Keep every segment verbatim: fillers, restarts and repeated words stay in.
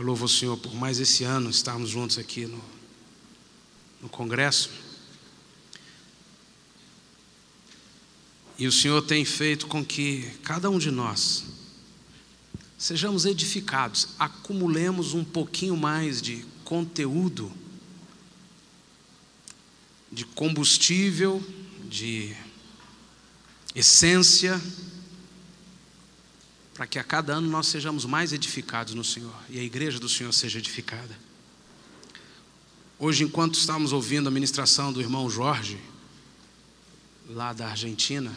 Eu louvo o Senhor por mais esse ano estarmos juntos aqui no, no Congresso. E o Senhor tem feito com que cada um de nós sejamos edificados, acumulemos um pouquinho mais de conteúdo, de combustível, de essência, para que a cada ano nós sejamos mais edificados no Senhor e a igreja do Senhor seja edificada. Hoje, enquanto estávamos ouvindo a ministração do irmão Jorge, lá da Argentina,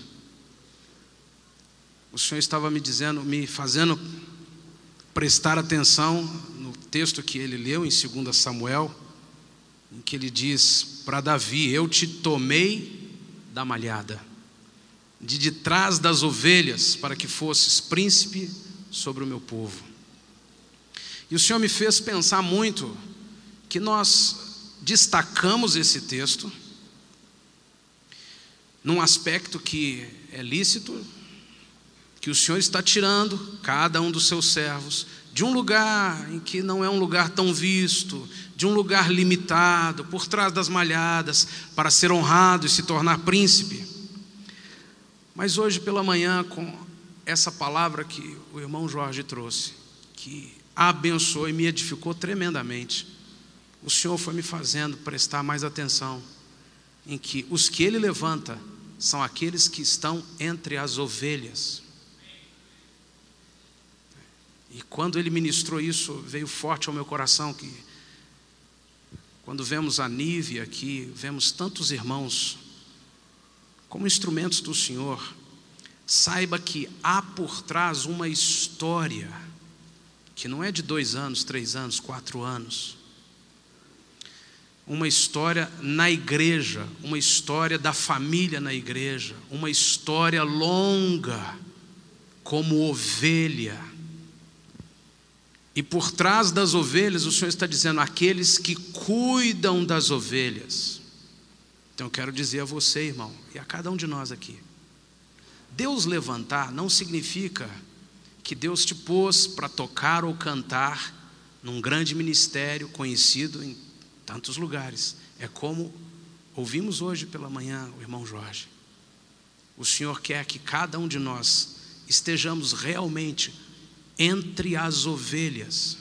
o Senhor estava me dizendo, me fazendo prestar atenção no texto que ele leu em dois Samuel, em que ele diz para Davi: eu te tomei da malhada, de de trás das ovelhas, para que fosses príncipe sobre o meu povo. E o Senhor me fez pensar muito que nós destacamos esse texto num aspecto que é lícito, que o Senhor está tirando cada um dos seus servos de um lugar em que não é um lugar tão visto, de um lugar limitado, por trás das malhadas, para ser honrado e se tornar príncipe. Mas hoje pela manhã, com essa palavra que o irmão Jorge trouxe, que abençoou e me edificou tremendamente, o Senhor foi me fazendo prestar mais atenção em que os que Ele levanta são aqueles que estão entre as ovelhas. E quando Ele ministrou isso, veio forte ao meu coração que, quando vemos a Nívia aqui, vemos tantos irmãos como instrumentos do Senhor, saiba que há por trás uma história que não é de dois anos, três anos, quatro anos. Uma história na igreja, uma história da família na igreja, uma história longa como ovelha. E por trás das ovelhas, o Senhor está dizendo, aqueles que cuidam das ovelhas. Então eu quero dizer a você, irmão, e a cada um de nós aqui, Deus levantar não significa que Deus te pôs para tocar ou cantar num grande ministério conhecido em tantos lugares. É como ouvimos hoje pela manhã o irmão Jorge. O Senhor quer que cada um de nós estejamos realmente entre as ovelhas,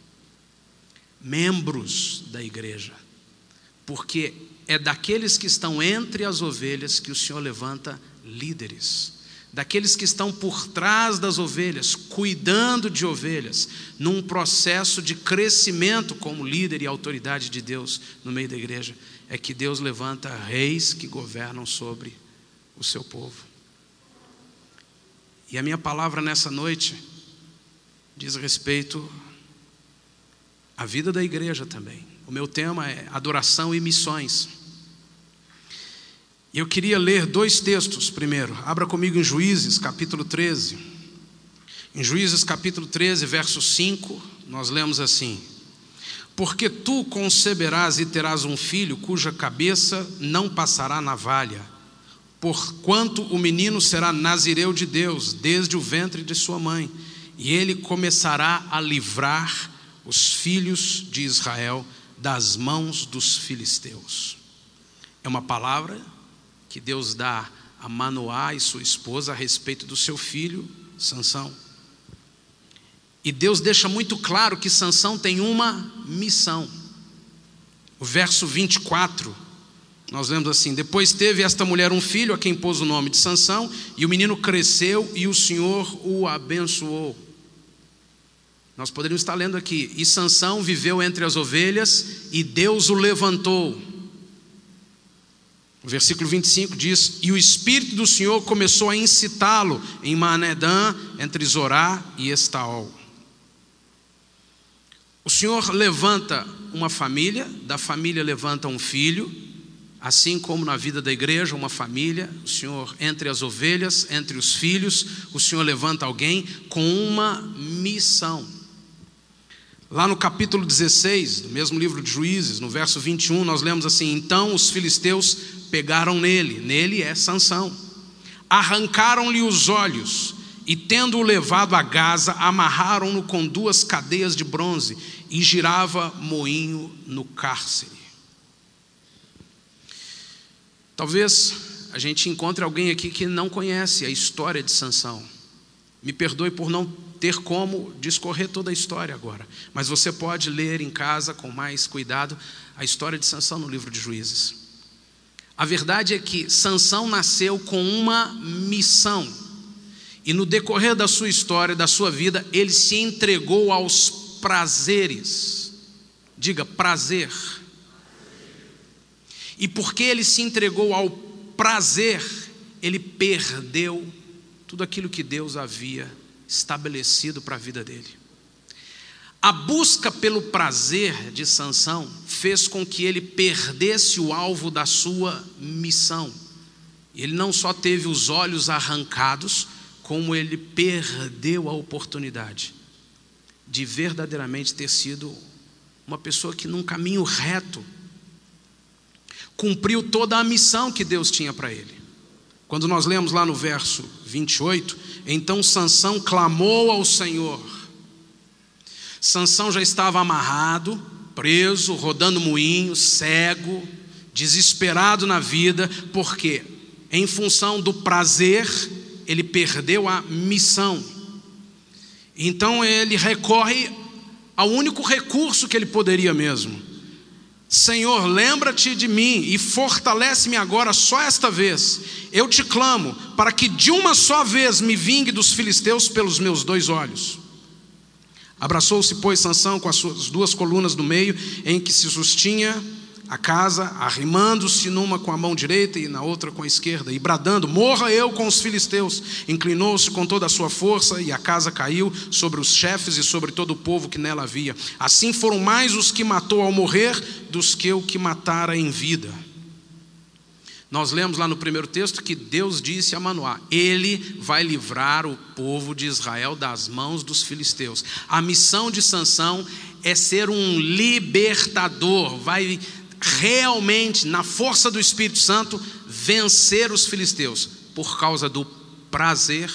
membros da igreja, porque é daqueles que estão entre as ovelhas que o Senhor levanta líderes, daqueles que estão por trás das ovelhas, cuidando de ovelhas, num processo de crescimento como líder e autoridade de Deus no meio da igreja, é que Deus levanta reis que governam sobre o seu povo. E a minha palavra nessa noite diz respeito à vida da igreja também. O meu tema é adoração e missões. E eu queria ler dois textos primeiro. Abra comigo em Juízes, capítulo treze. Em Juízes, capítulo treze, verso cinco, nós lemos assim: porque tu conceberás e terás um filho, cuja cabeça não passará navalha, porquanto o menino será nazireu de Deus, desde o ventre de sua mãe, e ele começará a livrar os filhos de Israel das mãos dos filisteus. É uma palavra que Deus dá a Manoá e sua esposa a respeito do seu filho, Sansão. E Deus deixa muito claro que Sansão tem uma missão. O verso vinte e quatro, nós lemos assim: depois teve esta mulher um filho, a quem pôs o nome de Sansão, e o menino cresceu e o Senhor o abençoou. Nós poderíamos estar lendo aqui: e Sansão viveu entre as ovelhas e Deus o levantou. O versículo vinte e cinco diz: e o Espírito do Senhor começou a incitá-lo em Manedã, entre Zorá e Estaol. O Senhor levanta uma família, da família levanta um filho, assim como na vida da igreja, uma família. O Senhor, entre as ovelhas, entre os filhos, o Senhor levanta alguém com uma missão. Lá no capítulo dezesseis, do mesmo livro de Juízes, no verso vinte e um, nós lemos assim: então os filisteus pegaram nele, nele é Sansão, arrancaram-lhe os olhos e tendo-o levado a Gaza, amarraram-no com duas cadeias de bronze e girava moinho no cárcere. Talvez a gente encontre alguém aqui que não conhece a história de Sansão. Me perdoe por não ter como discorrer toda a história agora, mas você pode ler em casa com mais cuidado a história de Sansão no livro de Juízes. A verdade é que Sansão nasceu com uma missão, e no decorrer da sua história, da sua vida, ele se entregou aos prazeres. Diga, prazer. E porque ele se entregou ao prazer, ele perdeu tudo aquilo que Deus havia estabelecido para a vida dele. A busca pelo prazer de Sansão fez com que ele perdesse o alvo da sua missão. Ele não só teve os olhos arrancados, como ele perdeu a oportunidade de verdadeiramente ter sido uma pessoa que num caminho reto cumpriu toda a missão que Deus tinha para ele. Quando nós lemos lá no verso vinte e oito, então Sansão clamou ao Senhor. Sansão já estava amarrado, preso, rodando moinho, cego, desesperado na vida, porque em função do prazer, ele perdeu a missão. Então ele recorre ao único recurso que ele poderia mesmo. Senhor, lembra-te de mim e fortalece-me agora só esta vez. Eu te clamo para que de uma só vez me vingue dos filisteus pelos meus dois olhos. Abraçou-se, pois, Sansão com as suas duas colunas no meio, em que se sustinha a casa, arrimando-se numa com a mão direita e na outra com a esquerda, e bradando, morra eu com os filisteus. Inclinou-se com toda a sua força, e a casa caiu sobre os chefes e sobre todo o povo que nela havia. Assim foram mais os que matou ao morrer, dos que o que matara em vida. Nós lemos lá no primeiro texto que Deus disse a Manoá: Ele vai livrar o povo de Israel das mãos dos filisteus. A missão de Sansão é ser um libertador, vai realmente, na força do Espírito Santo, vencer os filisteus. Por causa do prazer,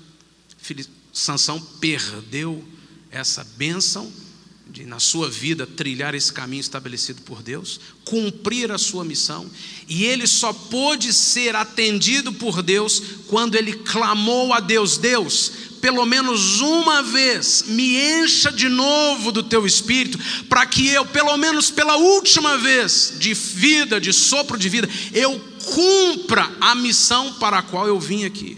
Sansão perdeu essa bênção de, na sua vida, trilhar esse caminho estabelecido por Deus, cumprir a sua missão, e ele só pôde ser atendido por Deus quando ele clamou a Deus: Deus, pelo menos uma vez, me encha de novo do teu Espírito, para que eu, pelo menos pela última vez, de vida, de sopro de vida, eu cumpra a missão para a qual eu vim aqui.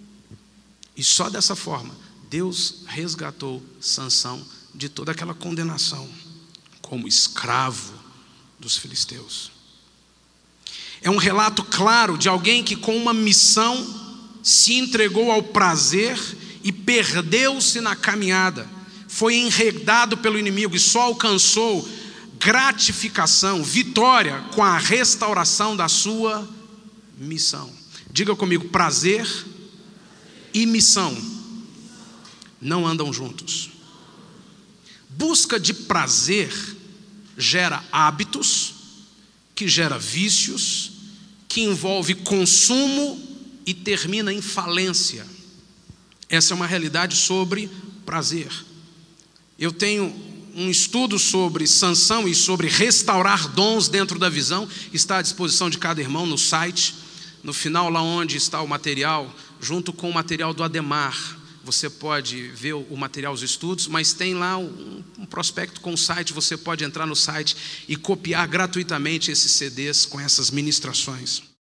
E só dessa forma, Deus resgatou Sansão de toda aquela condenação como escravo dos filisteus. É um relato claro de alguém que com uma missão se entregou ao prazer e perdeu-se na caminhada, foi enredado pelo inimigo e só alcançou gratificação, vitória com a restauração da sua missão. Diga comigo: prazer e missão não andam juntos. Busca de prazer gera hábitos, que gera vícios, que envolve consumo e termina em falência. Essa é uma realidade sobre prazer. Eu tenho um estudo sobre Sansão e sobre restaurar dons dentro da visão, está à disposição de cada irmão no site. No final, lá onde está o material, junto com o material do Ademar, você pode ver o material, os estudos, mas tem lá um, um prospecto com o site. Você pode entrar no site e copiar gratuitamente esses C Ds com essas ministrações.